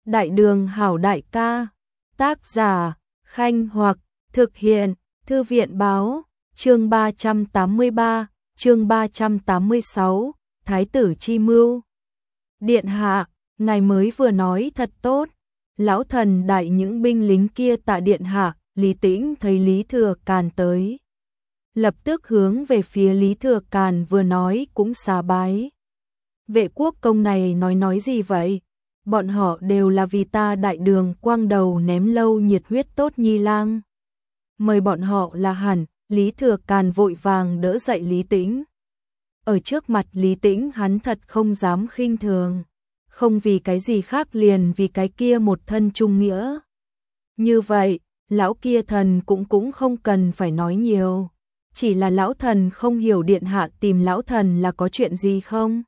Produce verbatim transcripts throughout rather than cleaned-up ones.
Đại đường hảo đại ca. Tác giả, Khanh Hoặc, thực hiện, Thư viện báo, chương ba trăm tám mươi ba, chương ba trăm tám mươi sáu, Thái tử chi mưu. Điện hạ, ngài mới vừa nói thật tốt. Lão thần đại những binh lính kia tạ điện hạ. Lý Tĩnh thấy Lý Thừa Càn tới, lập tức hướng về phía Lý Thừa Càn vừa nói cũng xá bái. Vệ quốc công này nói nói gì vậy? Bọn họ đều là vì ta đại đường quang đầu ném lâu nhiệt huyết tốt nhi lang. Mời bọn họ là hẳn. Lý Thừa Càn vội vàng đỡ dậy Lý Tĩnh. Ở trước mặt Lý Tĩnh hắn thật không dám khinh thường. Không vì cái gì khác liền vì cái kia một thân trung nghĩa. Như vậy, lão kia thần cũng cũng không cần phải nói nhiều. Chỉ là lão thần không hiểu điện hạ tìm lão thần là có chuyện gì không?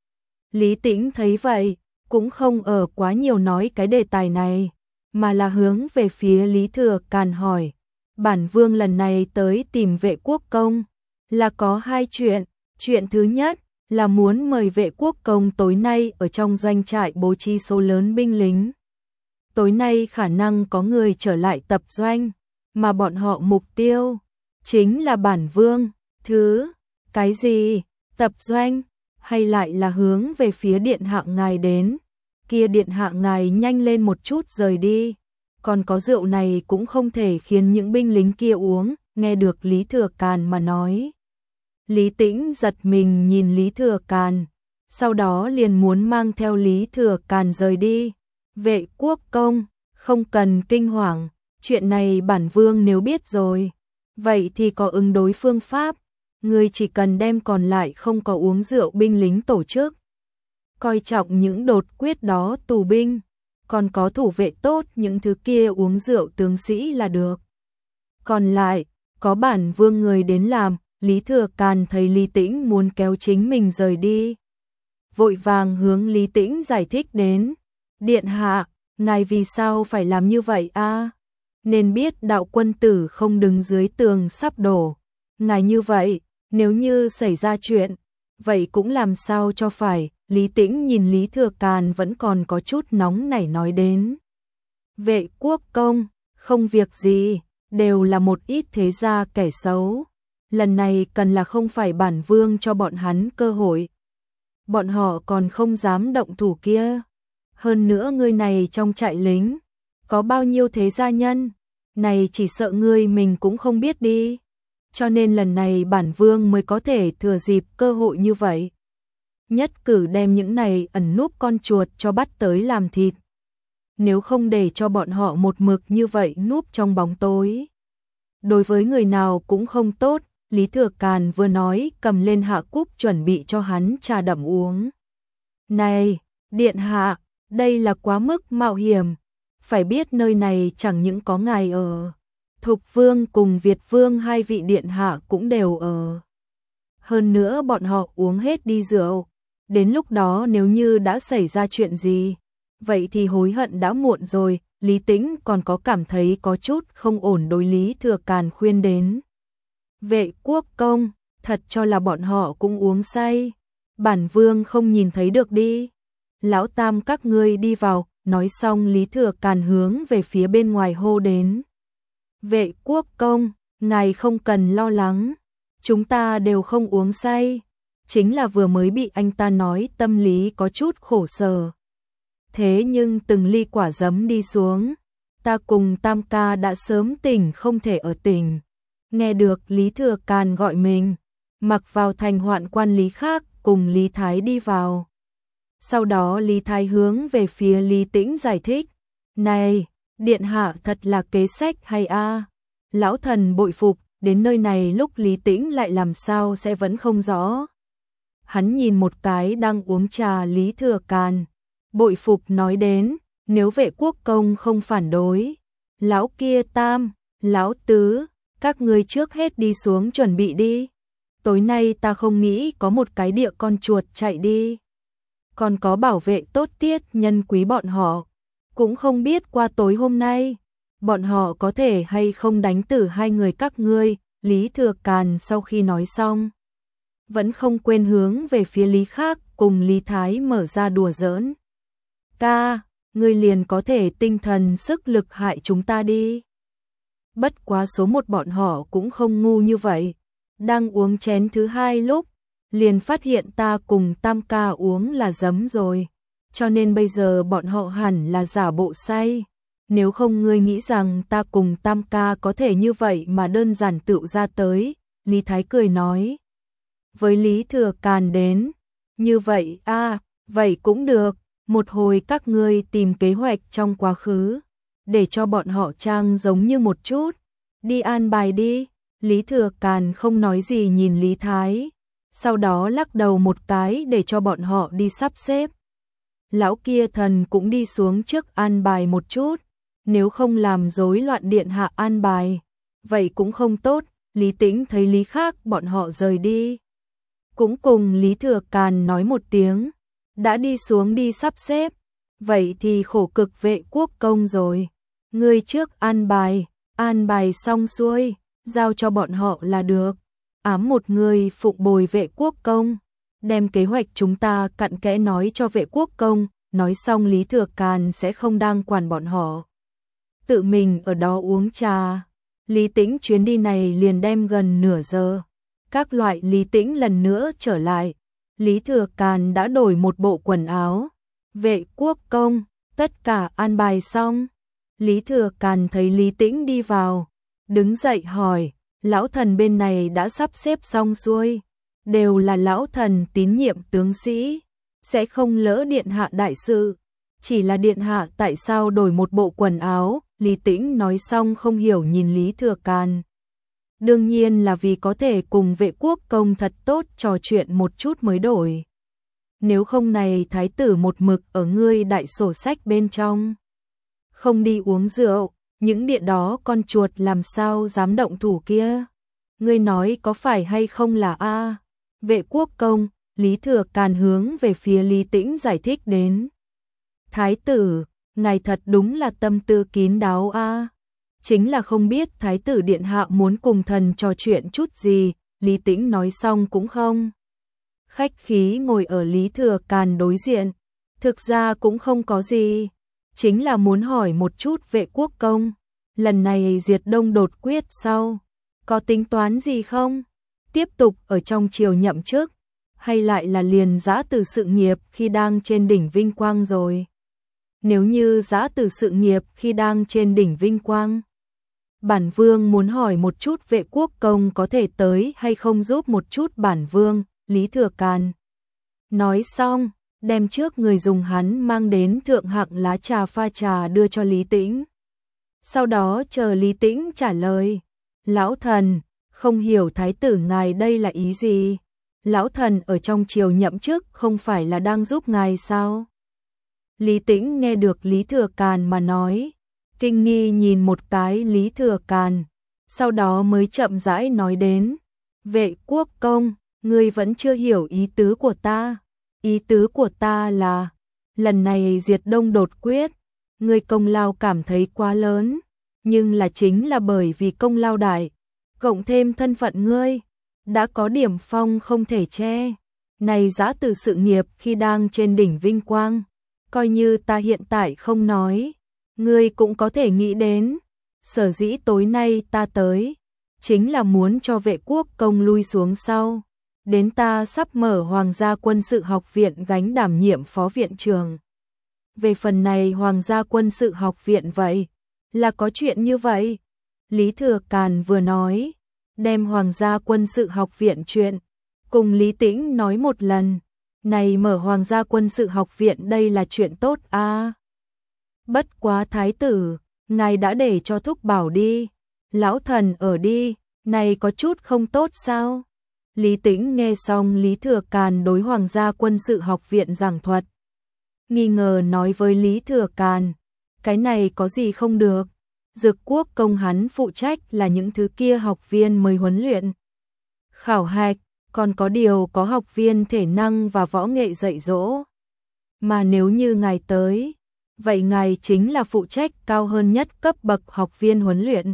Lý Tĩnh thấy vậy, cũng không ở quá nhiều nói cái đề tài này, mà là hướng về phía Lý Thừa Càn hỏi. Bản vương lần này tới tìm vệ quốc công, là có hai chuyện. Chuyện thứ nhất là muốn mời vệ quốc công tối nay ở trong doanh trại bố trí số lớn binh lính. Tối nay khả năng có người trở lại tập doanh, mà bọn họ mục tiêu chính là bản vương. Thứ, cái gì? Tập doanh? Hay lại là hướng về phía điện hạ ngài đến? Kia điện hạ ngài nhanh lên một chút rời đi. Còn có rượu này cũng không thể khiến những binh lính kia uống. Nghe được Lý Thừa Càn mà nói, Lý Tĩnh giật mình nhìn Lý Thừa Càn, sau đó liền muốn mang theo Lý Thừa Càn rời đi. Vệ quốc công, không cần kinh hoàng, chuyện này bản vương nếu biết rồi, vậy thì có ứng đối phương pháp. Người chỉ cần đem còn lại không có uống rượu binh lính tổ chức, coi trọng những đột quyết đó tù binh, còn có thủ vệ tốt những thứ kia uống rượu tướng sĩ là được. Còn lại, có bản vương người đến làm. Lý Thừa Càn thấy Lý Tĩnh muốn kéo chính mình rời đi, vội vàng hướng Lý Tĩnh giải thích đến. Điện hạ, ngài vì sao phải làm như vậy a? Nên biết đạo quân tử không đứng dưới tường sắp đổ. Ngài như vậy, nếu như xảy ra chuyện, vậy cũng làm sao cho phải. Lý Tĩnh nhìn Lý Thừa Càn vẫn còn có chút nóng nảy nói đến. Vệ quốc công, không việc gì, đều là một ít thế gia kẻ xấu. Lần này cần là không phải bản vương cho bọn hắn cơ hội. Bọn họ còn không dám động thủ kia. Hơn nữa ngươi này trong trại lính, có bao nhiêu thế gia nhân, này chỉ sợ ngươi mình cũng không biết đi. Cho nên lần này bản vương mới có thể thừa dịp cơ hội như vậy. Nhất cử đem những này ẩn núp con chuột cho bắt tới làm thịt. Nếu không để cho bọn họ một mực như vậy núp trong bóng tối, đối với người nào cũng không tốt. Lý Thừa Càn vừa nói cầm lên hạ cúp chuẩn bị cho hắn trà đậm uống. Này, điện hạ, đây là quá mức mạo hiểm. Phải biết nơi này chẳng những có ngài ở, Thục Vương cùng Việt Vương hai vị điện hạ cũng đều ở. Hơn nữa bọn họ uống hết đi rượu. Đến lúc đó nếu như đã xảy ra chuyện gì, vậy thì hối hận đã muộn rồi. Lý Tĩnh còn có cảm thấy có chút không ổn đối Lý Thừa Càn khuyên đến. Vệ quốc công, thật cho là bọn họ cũng uống say. Bản vương không nhìn thấy được đi. Lão tam các ngươi đi vào. Nói xong Lý Thừa Càn hướng về phía bên ngoài hô đến. Vệ quốc công, ngài không cần lo lắng. Chúng ta đều không uống say. Chính là vừa mới bị anh ta nói tâm lý có chút khổ sở. Thế nhưng từng ly quả giấm đi xuống, ta cùng tam ca đã sớm tỉnh không thể ở tỉnh. Nghe được Lý Thừa Càn gọi mình, mặc vào thành hoạn quan Lý khác cùng Lý Thái đi vào. Sau đó Lý Thái hướng về phía Lý Tĩnh giải thích. Này, điện hạ thật là kế sách hay a? Lão thần bội phục, đến nơi này lúc Lý Tĩnh lại làm sao sẽ vẫn không rõ. Hắn nhìn một cái đang uống trà Lý Thừa Càn, bội phục nói đến, nếu vệ quốc công không phản đối, lão kia tam, lão tứ, các ngươi trước hết đi xuống chuẩn bị đi. Tối nay ta không nghĩ có một cái địa con chuột chạy đi. Còn có bảo vệ tốt tiết nhân quý bọn họ. Cũng không biết qua tối hôm nay, bọn họ có thể hay không đánh tử hai người các ngươi. Lý Thừa Càn sau khi nói xong, vẫn không quên hướng về phía Lý khác cùng Lý Thái mở ra đùa giỡn. Ca, ngươi liền có thể tinh thần sức lực hại chúng ta đi. Bất quá số một bọn họ cũng không ngu như vậy. Đang uống chén thứ hai lúc, liền phát hiện ta cùng Tam ca uống là giấm rồi. Cho nên bây giờ bọn họ hẳn là giả bộ say. Nếu không ngươi nghĩ rằng ta cùng Tam ca có thể như vậy mà đơn giản tựu ra tới. Lý Thái cười nói. Với Lý Thừa Càn đến. Như vậy a vậy cũng được. Một hồi các ngươi tìm kế hoạch trong quá khứ. Để cho bọn họ trang giống như một chút. Đi an bài đi. Lý Thừa Càn không nói gì nhìn Lý Thái. Sau đó lắc đầu một cái để cho bọn họ đi sắp xếp. Lão kia thần cũng đi xuống trước an bài một chút. Nếu không làm rối loạn điện hạ an bài. Vậy cũng không tốt. Lý Tĩnh thấy Lý Khác bọn họ rời đi. Cũng cùng Lý Thừa Càn nói một tiếng. Đã đi xuống đi sắp xếp. Vậy thì khổ cực Vệ Quốc Công rồi. Ngươi trước an bài. An bài xong xuôi. Giao cho bọn họ là được. Ám một người phụng bồi Vệ Quốc Công. Đem kế hoạch chúng ta cặn kẽ nói cho Vệ Quốc Công. Nói xong Lý Thừa Càn sẽ không đang quản bọn họ. Tự mình ở đó uống trà. Lý Tĩnh chuyến đi này liền đem gần nửa giờ. Các loại Lý Tĩnh lần nữa trở lại. Lý Thừa Càn đã đổi một bộ quần áo. Vệ Quốc Công, tất cả an bài xong. Lý Thừa Càn thấy Lý Tĩnh đi vào. Đứng dậy hỏi, lão thần bên này đã sắp xếp xong xuôi. Đều là lão thần tín nhiệm tướng sĩ. Sẽ không lỡ điện hạ đại sự. Chỉ là điện hạ tại sao đổi một bộ quần áo. Lý Tĩnh nói xong không hiểu nhìn Lý Thừa Càn. Đương nhiên là vì có thể cùng Vệ Quốc Công thật tốt trò chuyện một chút mới đổi. Nếu không này thái tử một mực ở ngươi đại sổ sách bên trong. Không đi uống rượu, những điện đó con chuột làm sao dám động thủ kia. Ngươi nói có phải hay không là a? Vệ Quốc Công, Lý Thừa Càn hướng về phía Lý Tĩnh giải thích đến. Thái tử, ngài thật đúng là tâm tư kín đáo a. Chính là không biết thái tử điện hạ muốn cùng thần trò chuyện chút gì. Lý Tĩnh nói xong cũng không khách khí ngồi ở Lý Thừa Càn đối diện. Thực ra cũng không có gì. Chính là muốn hỏi một chút Vệ Quốc Công. Lần này diệt Đông đột quyết sau. Có tính toán gì không? Tiếp tục ở trong triều nhậm chức. Hay lại là liền giã từ sự nghiệp khi đang trên đỉnh vinh quang rồi? Nếu như giã từ sự nghiệp khi đang trên đỉnh vinh quang. Bản vương muốn hỏi một chút Vệ Quốc Công có thể tới hay không giúp một chút bản vương. Lý Thừa Càn nói xong, đem trước người dùng hắn mang đến thượng hạng lá trà pha trà đưa cho Lý Tĩnh. Sau đó chờ Lý Tĩnh trả lời. Lão thần, không hiểu thái tử ngài đây là ý gì? Lão thần ở trong triều nhậm chức không phải là đang giúp ngài sao? Lý Tĩnh nghe được Lý Thừa Càn mà nói. Kinh nghi nhìn một cái Lý Thừa Càn. Sau đó mới chậm rãi nói đến. Vệ Quốc Công, ngươi vẫn chưa hiểu ý tứ của ta. Ý tứ của ta là, lần này diệt Đông đột quyết, ngươi công lao cảm thấy quá lớn, nhưng là chính là bởi vì công lao đại, cộng thêm thân phận ngươi, đã có điểm phong không thể che. Này giã từ sự nghiệp khi đang trên đỉnh vinh quang, coi như ta hiện tại không nói, ngươi cũng có thể nghĩ đến. Sở dĩ tối nay ta tới, chính là muốn cho Vệ Quốc Công lui xuống sau. Đến ta sắp mở Hoàng gia quân sự học viện gánh đảm nhiệm phó viện trưởng. Về phần này Hoàng gia quân sự học viện vậy, là có chuyện như vậy. Lý Thừa Càn vừa nói, đem Hoàng gia quân sự học viện chuyện, cùng Lý Tĩnh nói một lần. Này mở Hoàng gia quân sự học viện đây là chuyện tốt a. À. Bất quá thái tử, ngài đã để cho thúc bảo đi. Lão thần ở đi, này có chút không tốt sao? Lý Tĩnh nghe xong Lý Thừa Càn đối Hoàng gia quân sự học viện giảng thuật. Nghi ngờ nói với Lý Thừa Càn, cái này có gì không được. Dực Quốc Công hắn phụ trách là những thứ kia học viên mới huấn luyện. Khảo hạch, còn có điều có học viên thể năng và võ nghệ dạy dỗ. Mà nếu như ngài tới, vậy ngài chính là phụ trách cao hơn nhất cấp bậc học viên huấn luyện.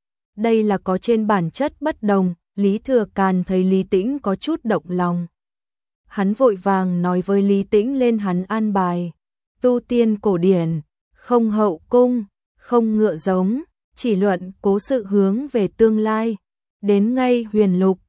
Đây là có trên bản chất bất đồng. Lý Thừa Càn thấy Lý Tĩnh có chút động lòng. Hắn vội vàng nói với Lý Tĩnh lên hắn an bài. tu tiên cổ điển, không hậu cung, không ngựa giống, chỉ luận cố sự hướng về tương lai. Đến ngay huyền lục,